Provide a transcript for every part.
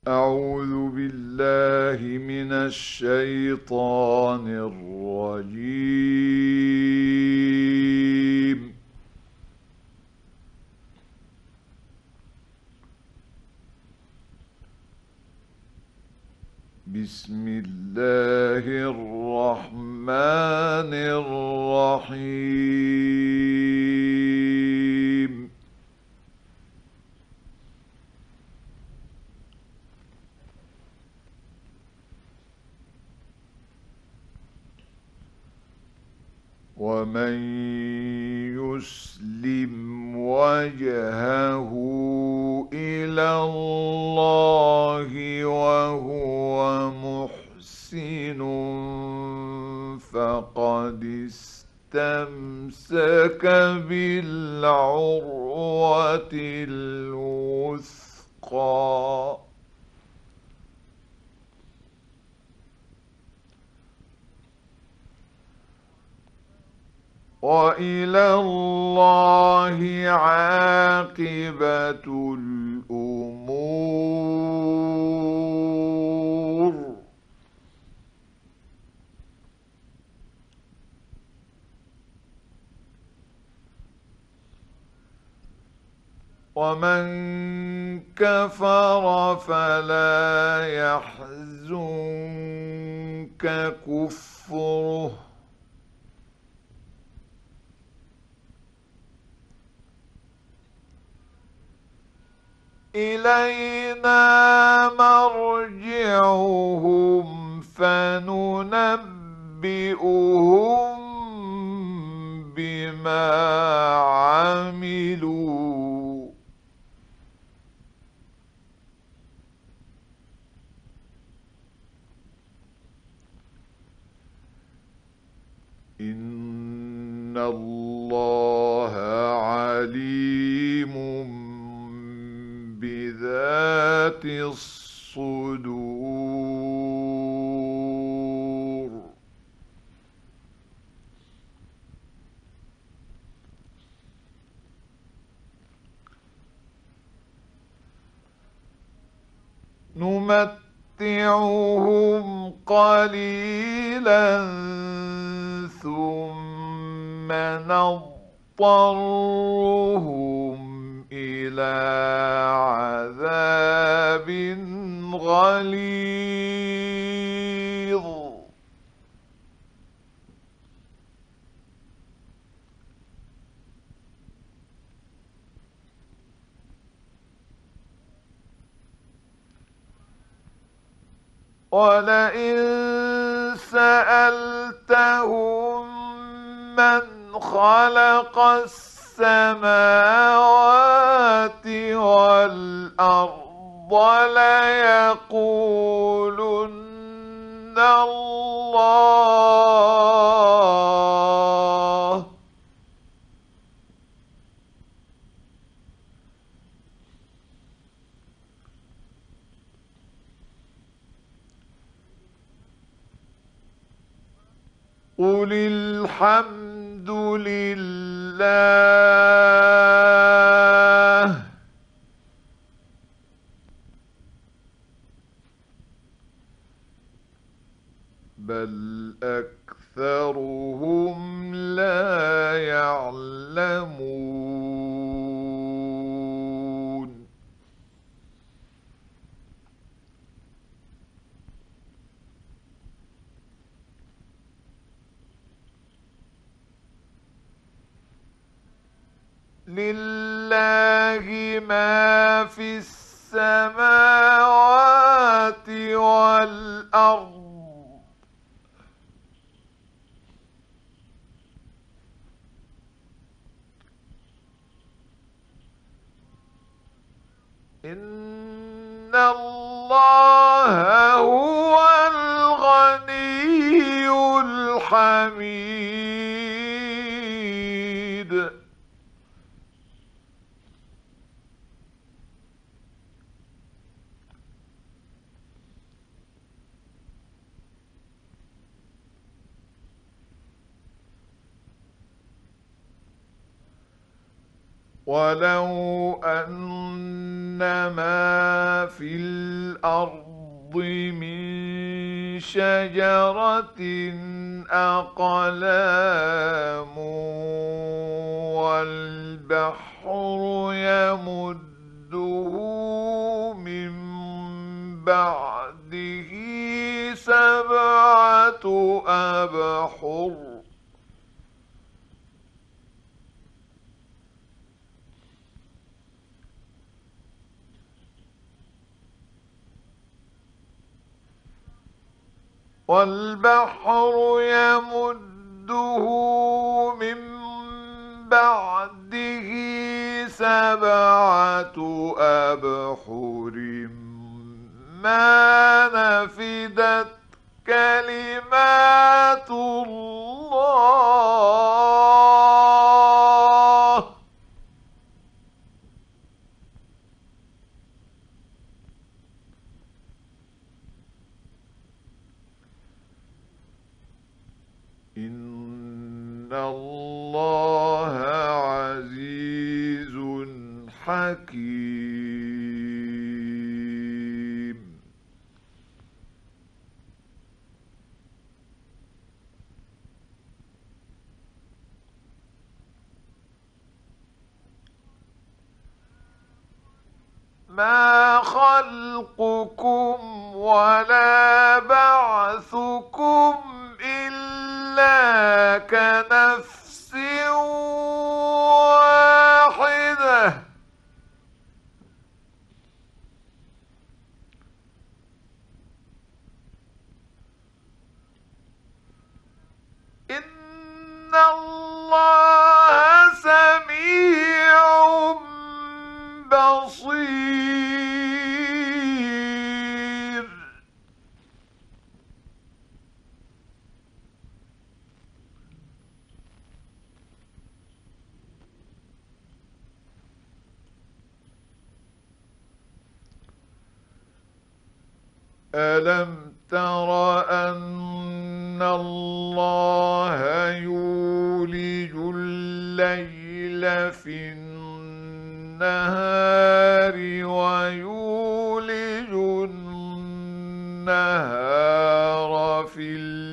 أعوذ بالله من الشيطان الرجيم. بسم الله الرحمن الرحيم. ومن يسلم وجهه إلى الله وهو محسن فقد استمسك بالعروة الوثقى. وإلى الله عاقبة الأمور. ومن كفر فلا يحزنك كفره. إلينا مرجعهم فننبئهم بما عملوا. إن الله عليم بذات الصدور. نمتعهم قليلا ثم نضطرهم إلى عذاب غليظ. ولئن سألتهم من خلق السماوات والأرض ليقولن الله. قل الحمد لله بل أكثرهم لا يعلمون. لله ما في السماوات والأرض. إن الله هو الغني الحميد. ولو أن ما في الأرض من شجرة أقلام والبحر يمده من بعده سبعة أبحر والبحر يمده من بعده سبعة أبحر ما نفدت كلمات الله. إن الله عزيز حكيم. ما خلقكم ولا بعثكم إلا كنفس واحدة. إن الله سميع بصير. ألم تر أن الله يولج الليل في النهار ويولج النهار في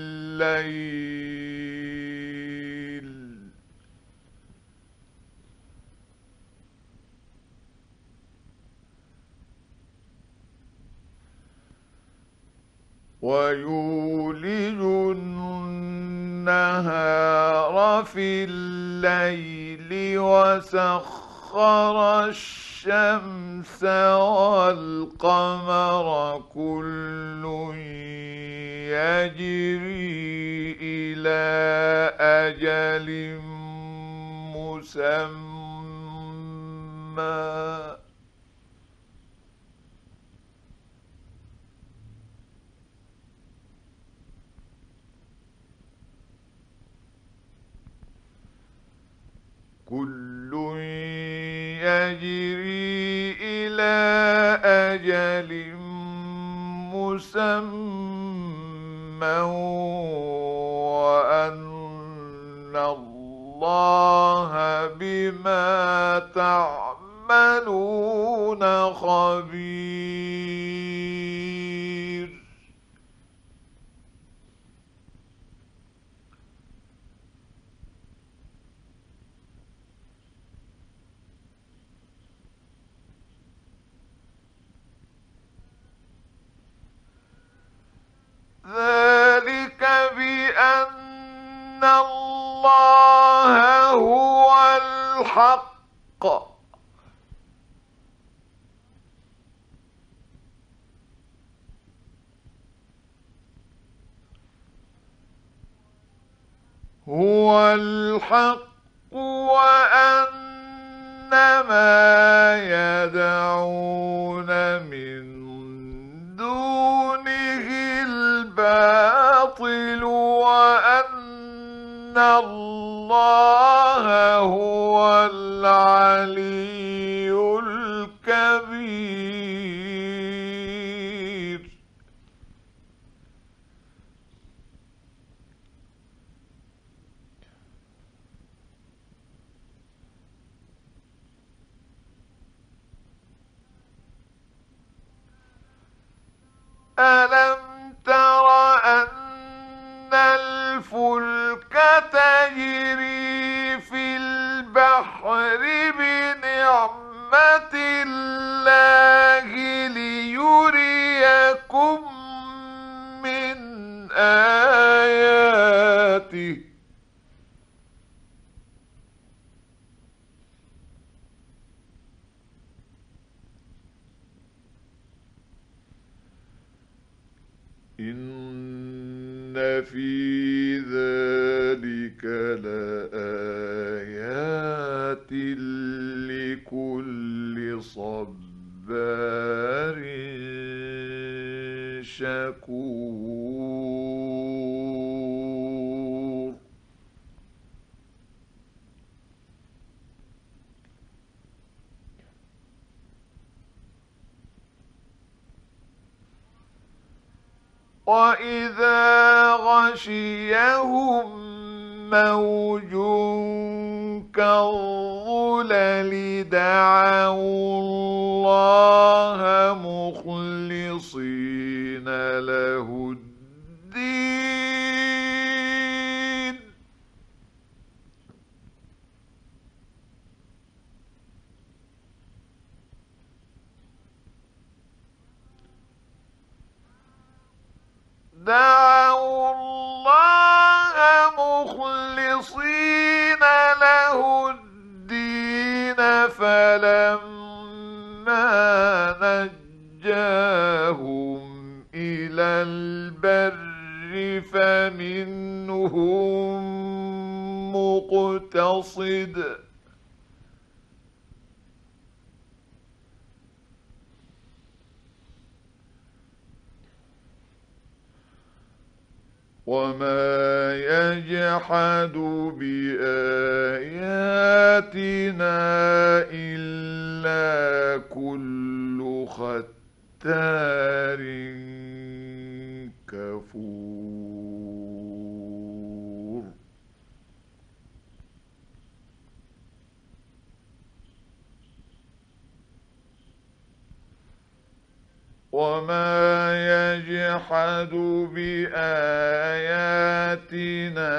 الليل وسخر الشمس والقمر كل يجري إلى أجل مسمى. كل يجري إلى أجل مسمى وأن الله بما تعملون خبير. ذلك بأن الله هو الحق وأن ما يدعون من دونه الباطل وأن الله هو العلي الكبير. ألم تر أن الفلك تجري في البحر بنعمة الله ليريكم من آياته إن في ذلك لآيات لكل صبار شكور وإذا غشيهم موج كالظلل دعوا الله مخلصين له الدين دعوا الله مخلصين له الدين فلما نجاهم إلى البر فمنهم مقتصد وما يجحد بآياتنا إلا كل ختار كفور وما يجحد بآياتنا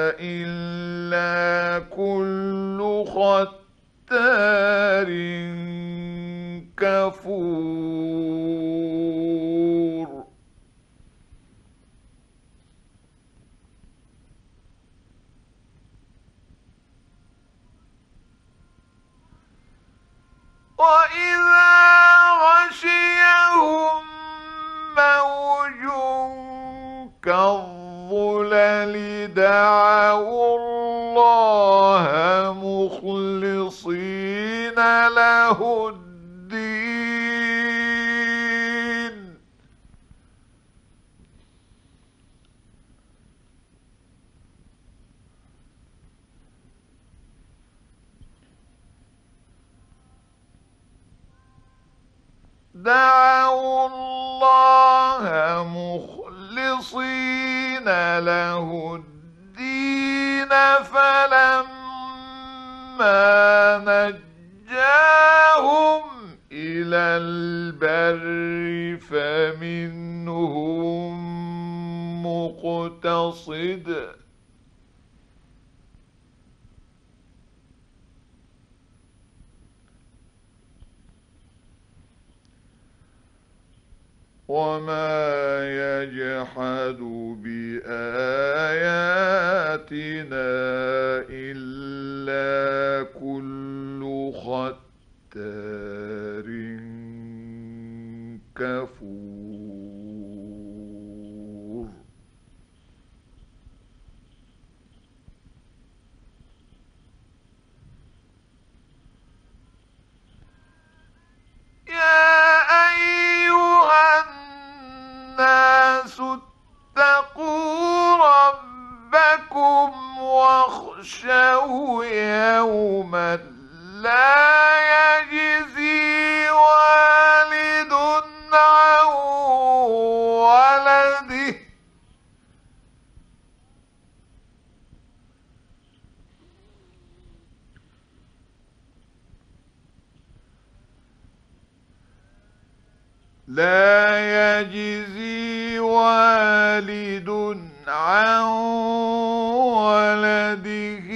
إلا كل ختار كفور وإذا غشيهم موج كالظلل دعوا الله مخلصين له الدين دعوا الله مخلصين له الدين فلما نجاهم إلى البر فمنهم مقتصد وما يجحد بآياتنا إلا كل ختار كفور يا أيها الناس اتقوا ربكم واخشوا يوما لا يجزي والد عن ولده لا يجزي والد عن ولده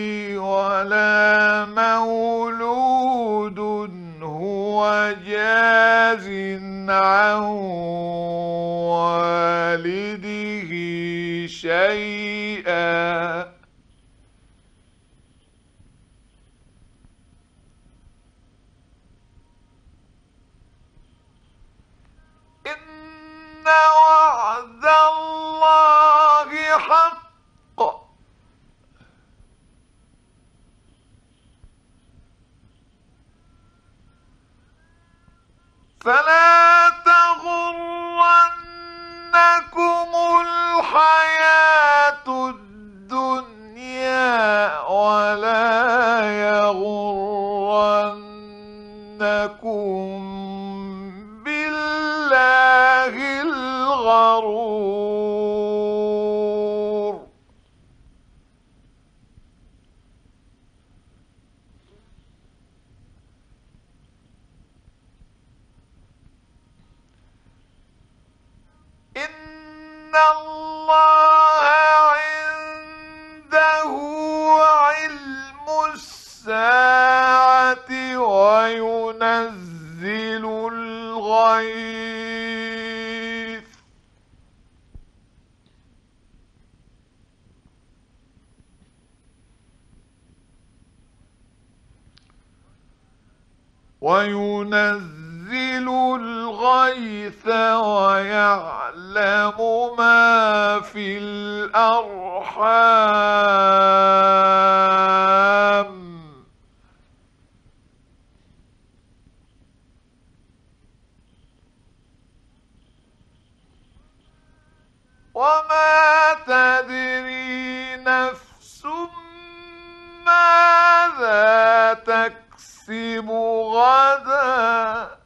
ولا مولود هو جاز عن والده شيئا. إن وعد الله حق فلا تغرنكم الحياة الدنيا ولا يغرنكم بالله الغرور. إن الله عنده علم الساعة وينزل الغيث ويعلم ما في الأرحام وما تدري نفس ماذا تكسب غدا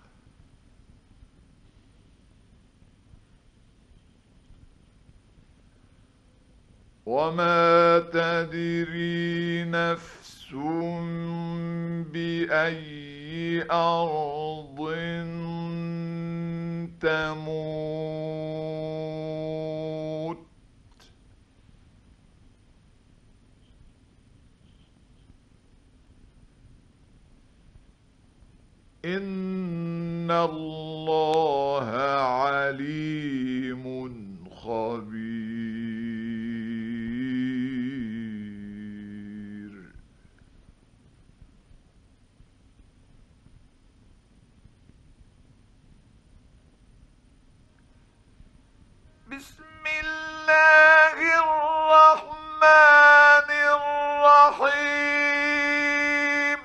وما تدري نفس بأي أرض تموت إن الله عليم خبير. بسم الله الرحمن الرحيم.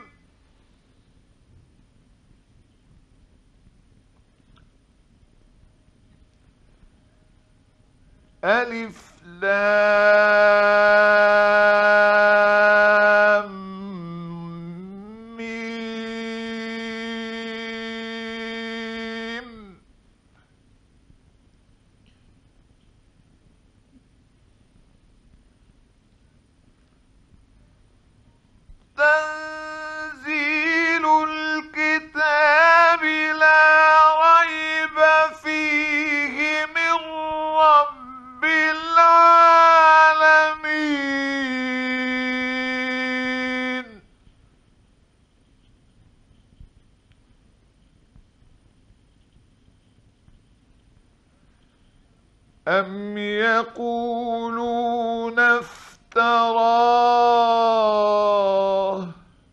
ألف لام ميم. تنزيل الكتاب لا ريب فيه من رب العالمين. أم يقولون افتراه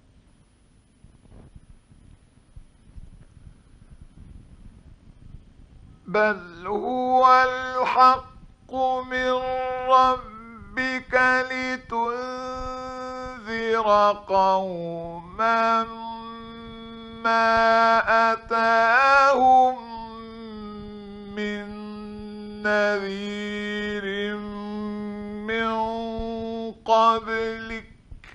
بل هو الحق من ربك لتنذر قوما ما أتاهم من نذير من قبلك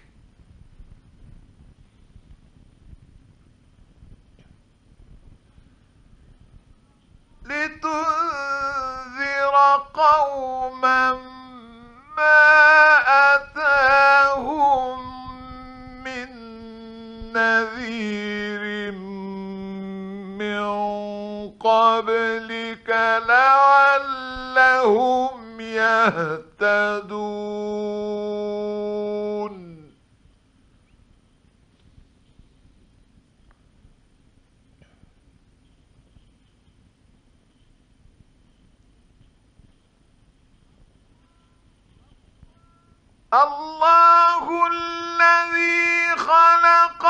لتنذر قوما ما أتاهم من نذير من قبلك ربك لعلهم يهتدون. الله الذي خلق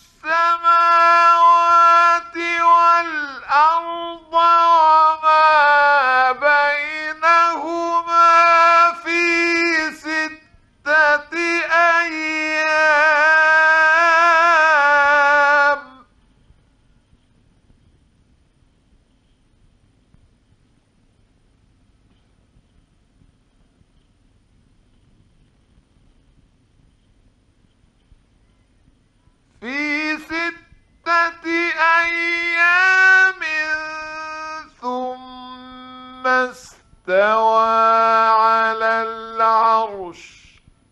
السماوات والأرض وما بينهما في 6 أيام في 6 أيام ثم استوى على العرش.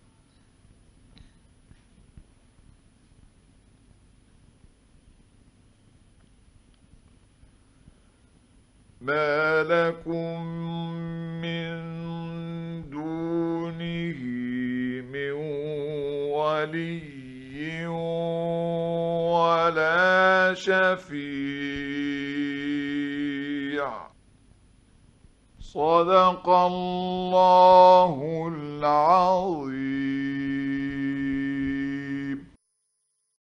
ما لكم من دونه من ولي ولا شفيع. صدق الله العظيم.